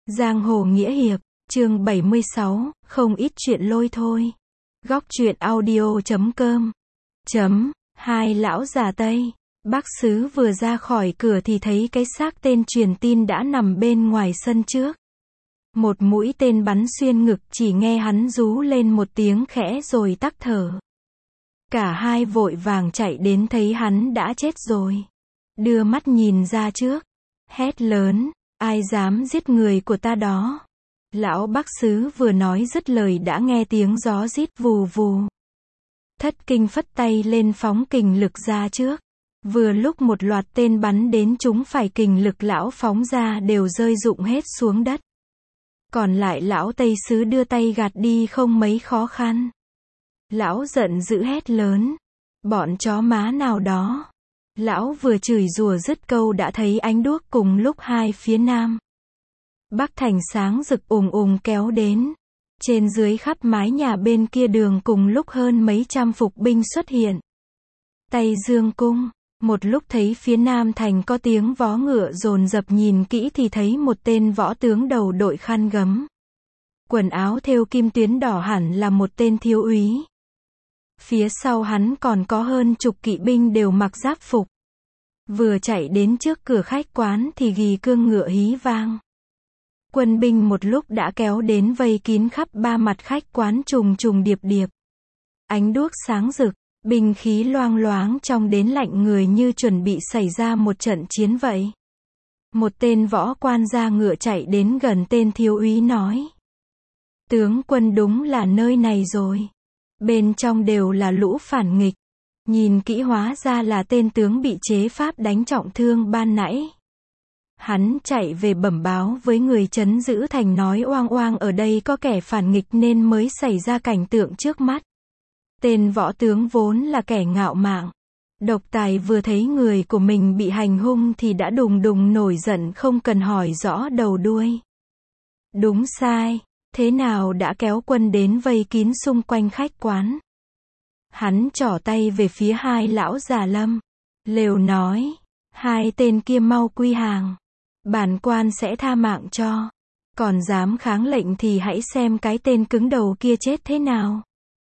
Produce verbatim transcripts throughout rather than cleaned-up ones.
Giang hồ nghĩa hiệp, chương bảy mươi sáu, không ít chuyện lôi thôi. Góc truyện audio chấm com. Chấm, hai lão già Tây. Bác Sứ vừa ra khỏi cửa thì thấy cái xác tên truyền tin đã nằm bên ngoài sân trước. Một mũi tên bắn xuyên ngực, chỉ nghe hắn rú lên một tiếng khẽ rồi tắc thở. Cả hai vội vàng chạy đến thấy hắn đã chết rồi. Đưa mắt nhìn ra trước, hét lớn, ai dám giết người của ta đó. Lão Bác Sứ vừa nói dứt lời đã nghe tiếng gió rít vù vù. Thất kinh phất tay lên phóng kình lực ra trước. Vừa lúc một loạt tên bắn đến chúng phải kình lực lão phóng ra đều rơi rụng hết xuống đất. Còn lại lão Tây Sứ đưa tay gạt đi không mấy khó khăn. Lão giận dữ hét lớn, bọn chó má nào đó. Lão vừa chửi rủa dứt câu đã thấy ánh đuốc cùng lúc hai phía nam bắc thành sáng rực ùng ùng kéo đến. Trên dưới khắp mái nhà bên kia đường cùng lúc hơn mấy trăm phục binh xuất hiện. Tây Dương Cung, một lúc thấy phía nam thành có tiếng vó ngựa dồn dập, nhìn kỹ thì thấy một tên võ tướng đầu đội khăn gấm. Quần áo thêu kim tuyến đỏ hẳn là một tên thiếu úy. Phía sau hắn còn có hơn chục kỵ binh đều mặc giáp phục. Vừa chạy đến trước cửa khách quán thì gì cương ngựa hí vang. Quân binh một lúc đã kéo đến vây kín khắp ba mặt khách quán trùng trùng điệp điệp. Ánh đuốc sáng rực, binh khí loang loáng trông đến lạnh người như chuẩn bị xảy ra một trận chiến vậy. Một tên võ quan ra ngựa chạy đến gần tên thiếu úy nói. Tướng quân, đúng là nơi này rồi. Bên trong đều là lũ phản nghịch. Nhìn kỹ hóa ra là tên tướng bị chế pháp đánh trọng thương ban nãy. Hắn chạy về bẩm báo với người trấn giữ thành nói oang oang ở đây có kẻ phản nghịch nên mới xảy ra cảnh tượng trước mắt. Tên võ tướng vốn là kẻ ngạo mạn. Độc tài vừa thấy người của mình bị hành hung thì đã đùng đùng nổi giận không cần hỏi rõ đầu đuôi. Đúng sai, thế nào đã kéo quân đến vây kín xung quanh khách quán. Hắn trỏ tay về phía hai lão già Lâm. Lều nói, hai tên kia mau quy hàng. Bản quan sẽ tha mạng cho. Còn dám kháng lệnh thì hãy xem cái tên cứng đầu kia chết thế nào.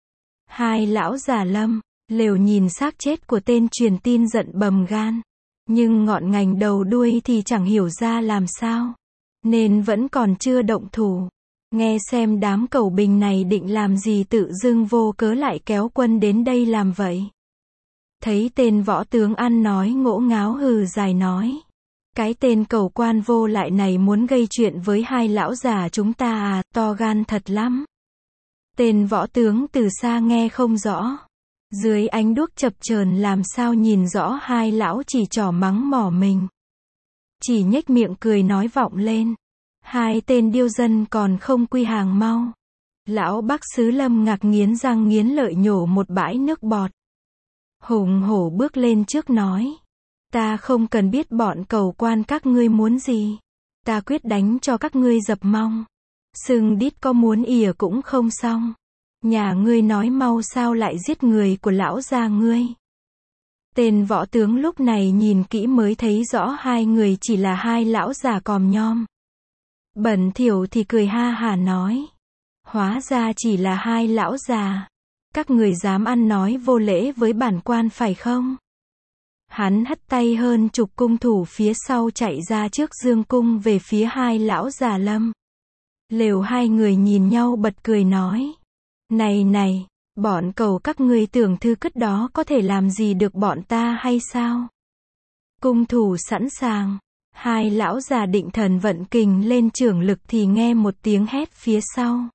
Hai lão già Lâm, Lều nhìn xác chết của tên truyền tin giận bầm gan. Nhưng ngọn ngành đầu đuôi thì chẳng hiểu ra làm sao. Nên vẫn còn chưa động thủ. Nghe xem đám cẩu bình này định làm gì tự dưng vô cớ lại kéo quân đến đây làm vậy. Thấy tên võ tướng ăn nói ngỗ ngáo hừ dài nói. Cái tên cẩu quan vô lại này muốn gây chuyện với hai lão già chúng ta à, to gan thật lắm. Tên võ tướng từ xa nghe không rõ. Dưới ánh đuốc chập chờn làm sao nhìn rõ hai lão chỉ trỏ mắng mỏ mình. Chỉ nhếch miệng cười nói vọng lên. Hai tên điêu dân còn không quy hàng mau. Lão Bác Sứ Lâm ngạc nghiến răng nghiến lợi nhổ một bãi nước bọt. Hùng hổ bước lên trước nói. Ta không cần biết bọn cẩu quan các ngươi muốn gì. Ta quyết đánh cho các ngươi dập mong. Sừng đít có muốn ỉa cũng không xong. Nhà ngươi nói mau sao lại giết người của lão gia ngươi. Tên võ tướng lúc này nhìn kỹ mới thấy rõ hai người chỉ là hai lão già còm nhom. Bẩn thỉu thì cười ha hả nói. Hóa ra chỉ là hai lão già. Các người dám ăn nói vô lễ với bản quan phải không? Hắn hất tay hơn chục cung thủ phía sau chạy ra trước dương cung về phía hai lão già Lâm. Lều hai người nhìn nhau bật cười nói. Này này, bọn cẩu các ngươi tưởng thư cất đó có thể làm gì được bọn ta hay sao? Cung thủ sẵn sàng. Hai lão già định thần vận kình lên trưởng lực thì nghe một tiếng hét phía sau.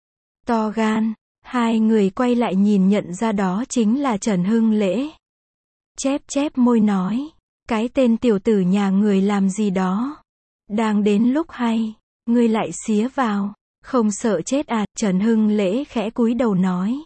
To gan, hai người quay lại nhìn nhận ra đó chính là Trần Hưng Lễ. Chép chép môi nói, cái tên tiểu tử nhà người làm gì đó. Đang đến lúc hay, ngươi lại xía vào, không sợ chết à? Trần Hưng Lễ khẽ cúi đầu nói.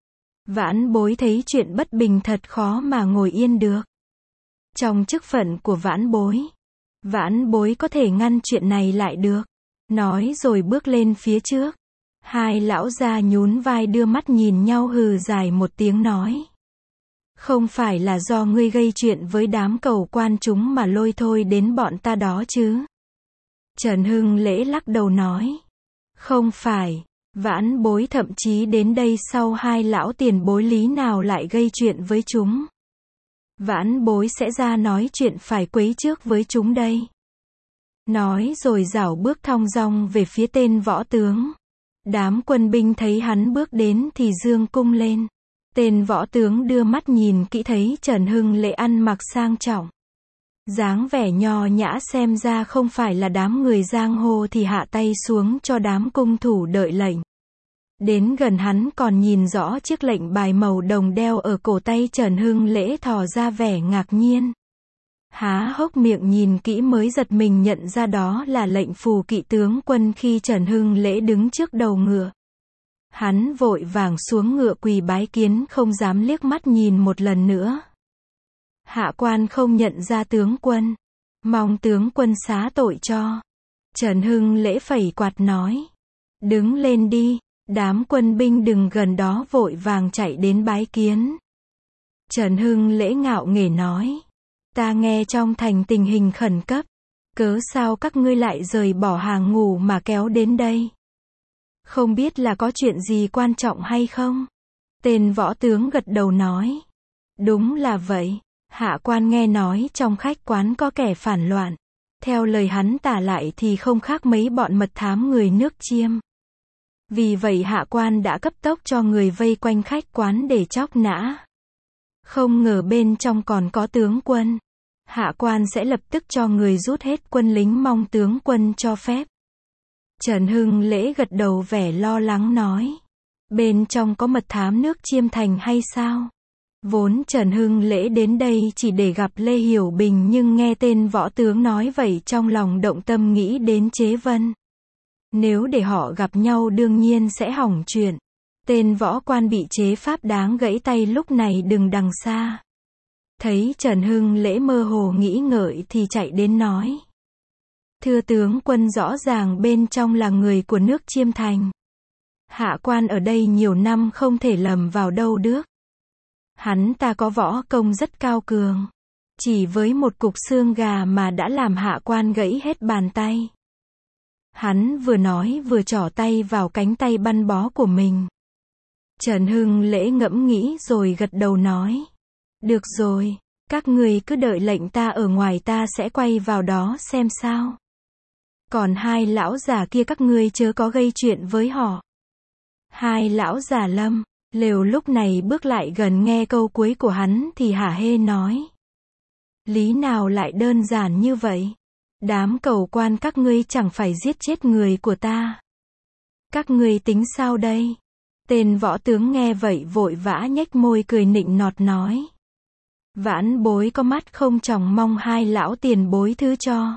Vãn bối thấy chuyện bất bình thật khó mà ngồi yên được. Trong chức phận của vãn bối, vãn bối có thể ngăn chuyện này lại được. Nói rồi bước lên phía trước. Hai lão già nhún vai đưa mắt nhìn nhau hừ dài một tiếng nói. Không phải là do ngươi gây chuyện với đám cẩu quan chúng mà lôi thôi đến bọn ta đó chứ? Trần Hưng Lễ lắc đầu nói. Không phải, vãn bối thậm chí đến đây sau hai lão tiền bối lý nào lại gây chuyện với chúng. Vãn bối sẽ ra nói chuyện phải quấy trước với chúng đây. Nói rồi rảo bước thong dong về phía tên võ tướng. Đám quân binh thấy hắn bước đến thì giương cung lên. Tên võ tướng đưa mắt nhìn kỹ thấy Trần Hưng Lễ ăn mặc sang trọng. Dáng vẻ nho nhã xem ra không phải là đám người giang hồ thì hạ tay xuống cho đám cung thủ đợi lệnh. Đến gần hắn còn nhìn rõ chiếc lệnh bài màu đồng đeo ở cổ tay Trần Hưng Lễ thò ra vẻ ngạc nhiên. Há hốc miệng nhìn kỹ mới giật mình nhận ra đó là lệnh phù kỵ tướng quân khi Trần Hưng Lễ đứng trước đầu ngựa. Hắn vội vàng xuống ngựa quỳ bái kiến không dám liếc mắt nhìn một lần nữa. Hạ quan không nhận ra tướng quân. Mong tướng quân xá tội cho. Trần Hưng Lễ phẩy quạt nói. Đứng lên đi, đám quân binh đừng gần đó vội vàng chạy đến bái kiến. Trần Hưng Lễ ngạo nghễ nói. Ta nghe trong thành tình hình khẩn cấp. Cớ sao các ngươi lại rời bỏ hàng ngủ mà kéo đến đây? Không biết là có chuyện gì quan trọng hay không? Tên võ tướng gật đầu nói. Đúng là vậy. Hạ quan nghe nói trong khách quán có kẻ phản loạn. Theo lời hắn tả lại thì không khác mấy bọn mật thám người nước Chiêm. Vì vậy hạ quan đã cấp tốc cho người vây quanh khách quán để chóc nã. Không ngờ bên trong còn có tướng quân. Hạ quan sẽ lập tức cho người rút hết quân lính mong tướng quân cho phép. Trần Hưng Lễ gật đầu vẻ lo lắng nói. Bên trong có mật thám nước Chiêm thành hay sao? Vốn Trần Hưng Lễ đến đây chỉ để gặp Lê Hiểu Bình nhưng nghe tên võ tướng nói vậy trong lòng động tâm nghĩ đến Chế Vân. Nếu để họ gặp nhau đương nhiên sẽ hỏng chuyện. Tên võ quan bị chế pháp đáng gãy tay lúc này đừng đằng xa. Thấy Trần Hưng Lễ mơ hồ nghĩ ngợi thì chạy đến nói. Thưa tướng quân rõ ràng bên trong là người của nước Chiêm thành. Hạ quan ở đây nhiều năm không thể lầm vào đâu được. Hắn ta có võ công rất cao cường. Chỉ với một cục xương gà mà đã làm hạ quan gãy hết bàn tay. Hắn vừa nói vừa trỏ tay vào cánh tay băng bó của mình. Trần Hưng Lễ ngẫm nghĩ rồi gật đầu nói. Được rồi, các người cứ đợi lệnh ta ở ngoài ta sẽ quay vào đó xem sao. Còn hai lão già kia các ngươi chớ có gây chuyện với họ. Hai lão già Lâm, Lều lúc này bước lại gần nghe câu cuối của hắn thì hả hê nói. Lý nào lại đơn giản như vậy? Đám cầu quan các ngươi chẳng phải giết chết người của ta. Các ngươi tính sao đây? Tên võ tướng nghe vậy vội vã nhếch môi cười nịnh nọt nói. Vãn bối có mắt không tròng mong hai lão tiền bối thứ cho.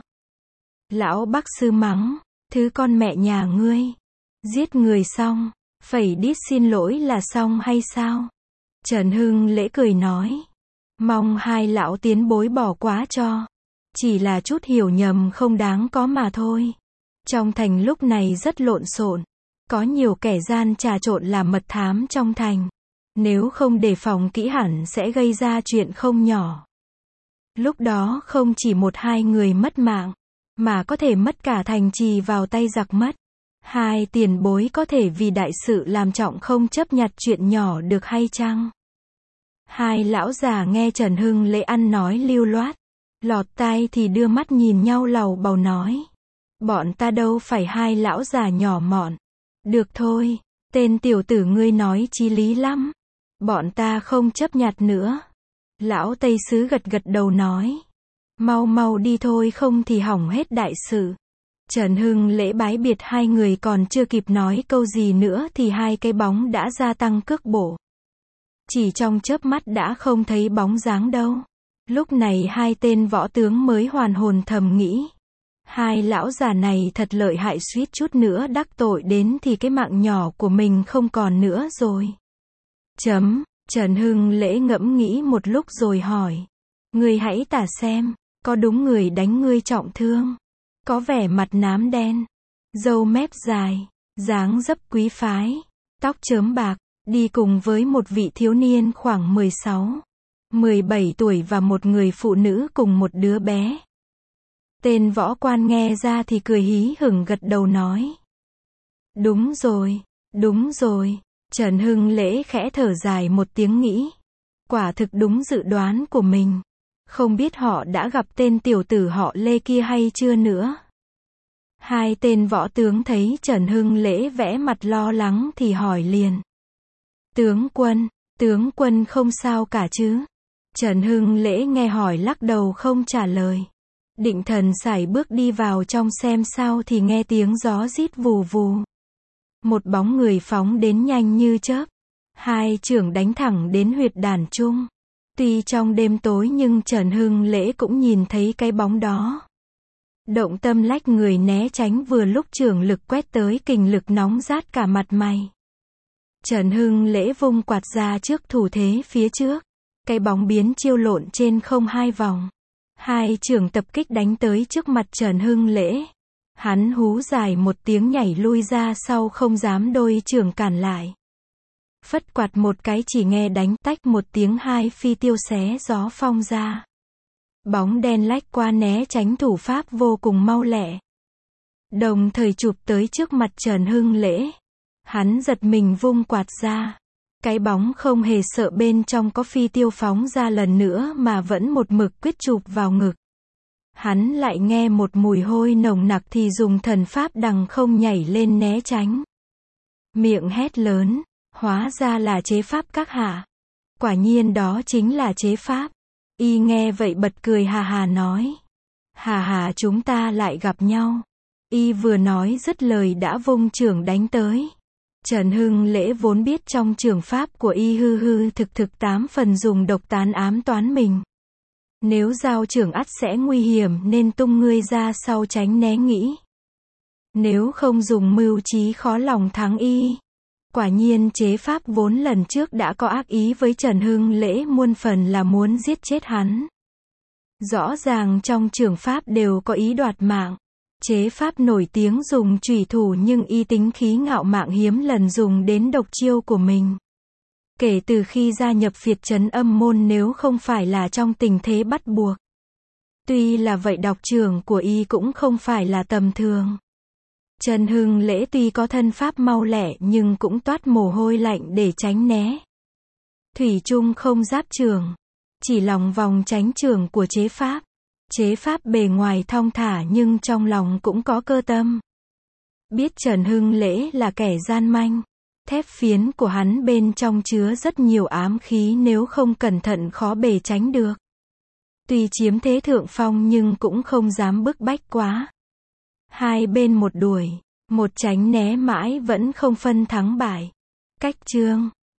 Lão Bắc Sư mắng, thứ con mẹ nhà ngươi. Giết người xong, phẩy đít xin lỗi là xong hay sao? Trần Hưng Lễ cười nói. Mong hai lão tiến bối bỏ quá cho. Chỉ là chút hiểu nhầm không đáng có mà thôi. Trong thành lúc này rất lộn xộn. Có nhiều kẻ gian trà trộn làm mật thám trong thành. Nếu không đề phòng kỹ hẳn sẽ gây ra chuyện không nhỏ. Lúc đó không chỉ một hai người mất mạng, mà có thể mất cả thành trì vào tay giặc mất. Hai tiền bối có thể vì đại sự làm trọng không chấp nhặt chuyện nhỏ được hay chăng? Hai lão già nghe Trần Hưng Lễ ăn nói lưu loát, lọt tai thì đưa mắt nhìn nhau lầu bầu nói. Bọn ta đâu phải hai lão già nhỏ mọn. Được thôi, tên tiểu tử ngươi nói chí lý lắm. Bọn ta không chấp nhặt nữa. Lão Tây Sứ gật gật đầu nói. Mau mau đi thôi không thì hỏng hết đại sự. Trần Hưng Lễ bái biệt hai người còn chưa kịp nói câu gì nữa thì hai cái bóng đã gia tăng cước bộ. Chỉ trong chớp mắt đã không thấy bóng dáng đâu. Lúc này hai tên võ tướng mới hoàn hồn thầm nghĩ. Hai lão già này thật lợi hại suýt chút nữa đắc tội đến thì cái mạng nhỏ của mình không còn nữa rồi. Chấm, Trần Hưng Lễ ngẫm nghĩ một lúc rồi hỏi. Ngươi hãy tả xem, có đúng người đánh ngươi trọng thương? Có vẻ mặt nám đen, râu mép dài, dáng dấp quý phái, tóc chớm bạc, đi cùng với một vị thiếu niên khoảng mười sáu, mười bảy tuổi và một người phụ nữ cùng một đứa bé. Tên võ quan nghe ra thì cười hí hửng gật đầu nói. Đúng rồi, đúng rồi. Trần Hưng Lễ khẽ thở dài một tiếng nghĩ. Quả thực đúng dự đoán của mình. Không biết họ đã gặp tên tiểu tử họ Lê kia hay chưa nữa. Hai tên võ tướng thấy Trần Hưng Lễ vẽ mặt lo lắng thì hỏi liền. Tướng quân, tướng quân không sao cả chứ? Trần Hưng Lễ nghe hỏi lắc đầu không trả lời. Định thần sải bước đi vào trong xem sao thì nghe tiếng gió rít vù vù. Một bóng người phóng đến nhanh như chớp. Hai chưởng đánh thẳng đến huyệt đàn trung. Tuy trong đêm tối nhưng Trần Hưng Lễ cũng nhìn thấy cái bóng đó. Động tâm lách người né tránh vừa lúc chưởng lực quét tới kình lực nóng rát cả mặt mày. Trần Hưng Lễ vung quạt ra trước thủ thế phía trước. Cái bóng biến chiêu lộn trên không hai vòng. Hai chưởng tập kích đánh tới trước mặt Trần Hưng Lễ. Hắn hú dài một tiếng nhảy lui ra sau không dám đôi chưởng cản lại. Phất quạt một cái chỉ nghe đánh tách một tiếng hai phi tiêu xé gió phong ra. Bóng đen lách qua né tránh thủ pháp vô cùng mau lẹ. Đồng thời chụp tới trước mặt Trần Hưng Lễ. Hắn giật mình vung quạt ra. Cái bóng không hề sợ bên trong có phi tiêu phóng ra lần nữa mà vẫn một mực quyết chụp vào ngực. Hắn lại nghe một mùi hôi nồng nặc thì dùng thần pháp đằng không nhảy lên né tránh. Miệng hét lớn, hóa ra là chế pháp các hạ. Quả nhiên đó chính là chế pháp. Y nghe vậy bật cười hà hà nói. Hà hà chúng ta lại gặp nhau. Y vừa nói dứt lời đã vung chưởng đánh tới. Trần Hưng Lễ vốn biết trong chưởng pháp của y hư hư thực thực tám phần dùng độc tán ám toán mình. Nếu giao chưởng ắt sẽ nguy hiểm nên tung ngươi ra sau tránh né nghĩ. Nếu không dùng mưu trí khó lòng thắng y. Quả nhiên chế pháp vốn lần trước đã có ác ý với Trần Hưng Lễ muôn phần là muốn giết chết hắn. Rõ ràng trong chưởng pháp đều có ý đoạt mạng. Chế pháp nổi tiếng dùng chủy thủ nhưng y tính khí ngạo mạn hiếm lần dùng đến độc chiêu của mình. Kể từ khi gia nhập phiệt trấn âm môn nếu không phải là trong tình thế bắt buộc. Tuy là vậy độc chưởng của y cũng không phải là tầm thường. Trần Hưng Lễ tuy có thân pháp mau lẹ nhưng cũng toát mồ hôi lạnh để tránh né. Thủy chung không giáp chưởng. Chỉ lòng vòng tránh chưởng của chế pháp. Chế pháp bề ngoài thong thả nhưng trong lòng cũng có cơ tâm. Biết Trần Hưng Lễ là kẻ gian manh. Thép phiến của hắn bên trong chứa rất nhiều ám khí nếu không cẩn thận khó bề tránh được. Tuy chiếm thế thượng phong nhưng cũng không dám bức bách quá. Hai bên một đuổi, một tránh né mãi vẫn không phân thắng bại. Cách chương